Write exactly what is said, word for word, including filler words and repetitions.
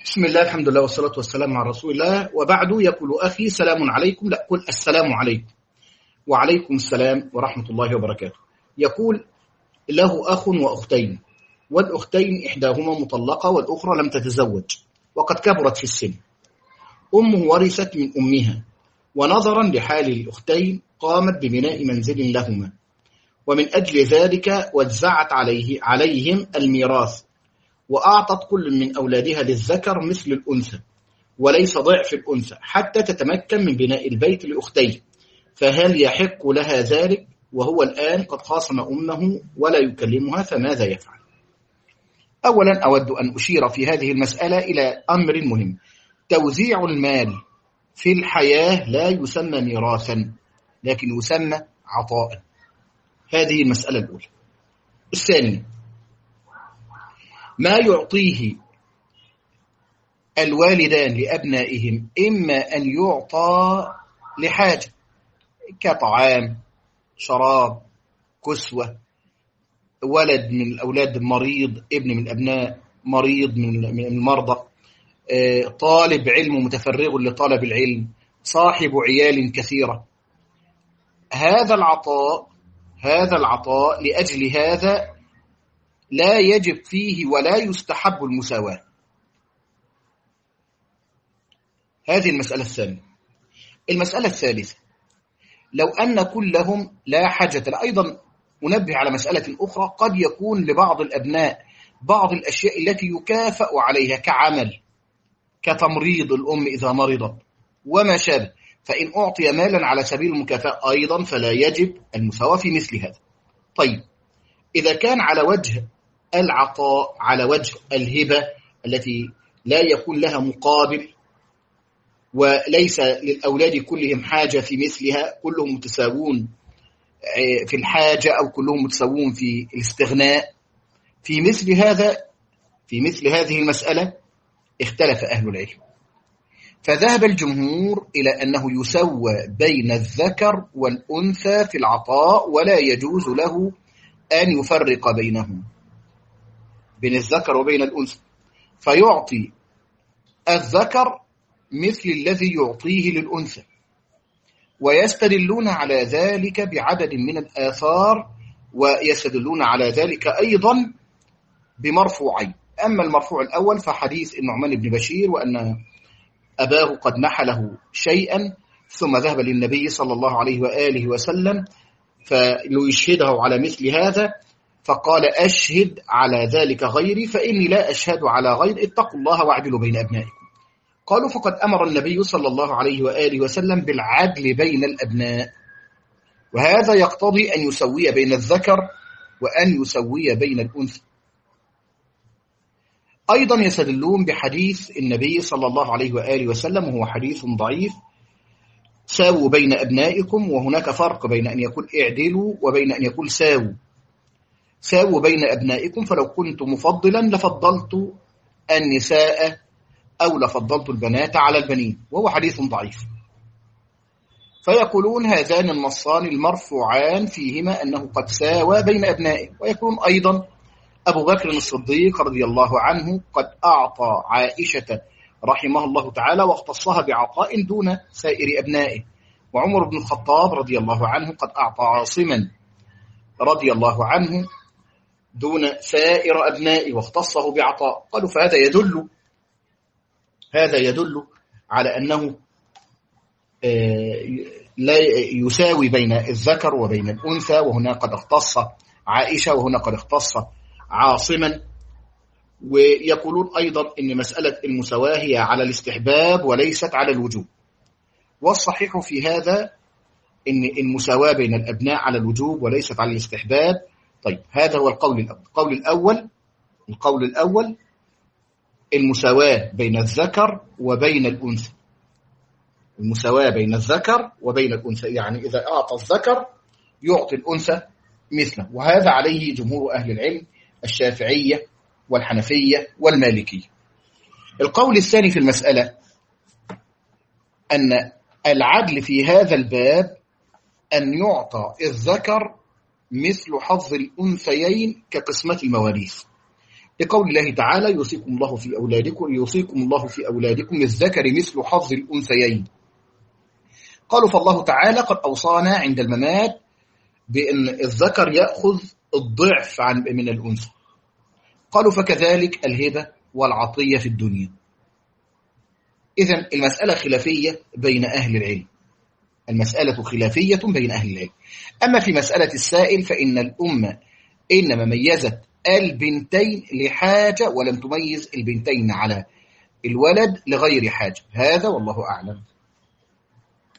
بسم الله، الحمد لله والصلاة والسلام على رسول الله، وبعد. يقول أخي سلام عليكم، لا قل السلام عليكم. وعليكم السلام ورحمة الله وبركاته. يقول له أخ وأختين، والأختين إحداهما مطلقة والأخرى لم تتزوج وقد كبرت في السن. أمه ورثت من أمها، ونظرا لحال الأختين قامت ببناء منزل لهما، ومن أجل ذلك وزعت عليه عليهم الميراث، وأعطت كل من أولادها للذكر مثل الأنثى وليس ضعف الأنثى حتى تتمكن من بناء البيت لأختيه، فهل يحق لها ذلك وهو الآن قد خاصم أمه ولا يكلمها؟ فماذا يفعل؟ أولا أود أن أشير في هذه المسألة إلى أمر مهم. توزيع المال في الحياة لا يسمى ميراثا، لكن يسمى عطاء. هذه المسألة الأولى. الثانية، ما يعطيه الوالدان لأبنائهم إما أن يعطى لحاجة كطعام، شراب، كسوة، ولد من الأولاد مريض، ابن من الأبناء مريض من المرضى، طالب علم متفرغ لطلب العلم، صاحب عيال كثيرة. هذا العطاء هذا العطاء لأجل هذا لا يجب فيه ولا يستحب المساواة. هذه المسألة الثانية. المسألة الثالثة، لو أن كلهم لا حاجة. أيضا أنبه على مسألة أخرى، قد يكون لبعض الأبناء بعض الأشياء التي يكافأ عليها كعمل، كتمريض الأم إذا مرضت وما شابه، فإن أعطي مالا على سبيل المكافأة أيضا فلا يجب المساواة في مثل هذا. طيب، إذا كان على وجه العطاء، على وجه الهبة التي لا يكون لها مقابل وليس للأولاد كلهم حاجة في مثلها، كلهم متساوون في الحاجة أو كلهم متساوون في الاستغناء، في مثل هذا في مثل هذه المسألة اختلف أهل العلم، فذهب الجمهور إلى أنه يسوى بين الذكر والأنثى في العطاء، ولا يجوز له أن يفرق بينهم، بين الذكر وبين الأنثى، فيعطي الذكر مثل الذي يعطيه للأنثى. ويستدلون على ذلك بعدد من الآثار، ويستدلون على ذلك أيضا بمرفوعين. أما المرفوع الأول فحديث النعمان بن بشير، وأن أباه قد نحله شيئا ثم ذهب للنبي صلى الله عليه وآله وسلم فليشهده على مثل هذا، فقال أشهد على ذلك غيري فإني لا أشهد على غير، اتقوا الله واعدلوا بين أبنائكم. قالوا فقد أمر النبي صلى الله عليه وآله وسلم بالعدل بين الأبناء، وهذا يقتضي أن يسوي بين الذكر وأن يسوي بين الأنثى. أيضا يستدلون بحديث النبي صلى الله عليه وآله وسلم، وهو حديث ضعيف، ساووا بين أبنائكم، وهناك فرق بين أن يقول اعدلوا وبين أن يقول ساووا. ساووا بين أبنائكم، فلو كنت مفضلا لفضلت النساء أو لفضلت البنات على البنين، وهو حديث ضعيف. فيقولون هذان النصان المرفوعان فيهما أنه قد ساوى بين أبنائه. ويكون أيضا أبو بكر الصديق رضي الله عنه قد أعطى عائشة رحمه الله تعالى واختصها بعطاء دون سائر أبنائه، وعمر بن الخطاب رضي الله عنه قد أعطى عاصما رضي الله عنه دون سائر أبنائه واختصه بعطاء. قالوا فهذا يدل هذا يدل على أنه لا يساوي بين الذكر وبين الأنثى، وهنا قد اختص عائشة وهنا قد اختص عاصما. ويقولون أيضا أن مسألة المساواة هي على الاستحباب وليست على الوجوب، والصحيح في هذا أن المساواة بين الأبناء على الوجوب وليست على الاستحباب. طيب، هذا هو القول الأول. القول الأول القول الأول المساواة بين الذكر وبين الأنثى. المساواة بين الذكر وبين الأنثى، يعني إذا أعطى الذكر يعطي الأنثى مثله، وهذا عليه جمهور أهل العلم الشافعية والحنفية والمالكية. القول الثاني في المسألة أن العدل في هذا الباب أن يعطى الذكر مثل حظ الأنثيين كقسمة المواريث، لقول الله تعالى يوصيكم الله في أولادكم يوصيكم الله في أولادكم للذكر مثل حظ الأنثيين. قالوا فالله تعالى قد أوصانا عند الممات بأن الذكر يأخذ الضعف عن من الأنثى. قالوا فكذلك الهبة والعطية في الدنيا. إذن المسألة خلافية بين أهل العلم، المسألة خلافية بين أهل العلم. أما في مسألة السائل فإن الأمة إنما ميزت البنتين لحاجة ولم تميز البنتين على الولد لغير حاجة، هذا والله أعلم.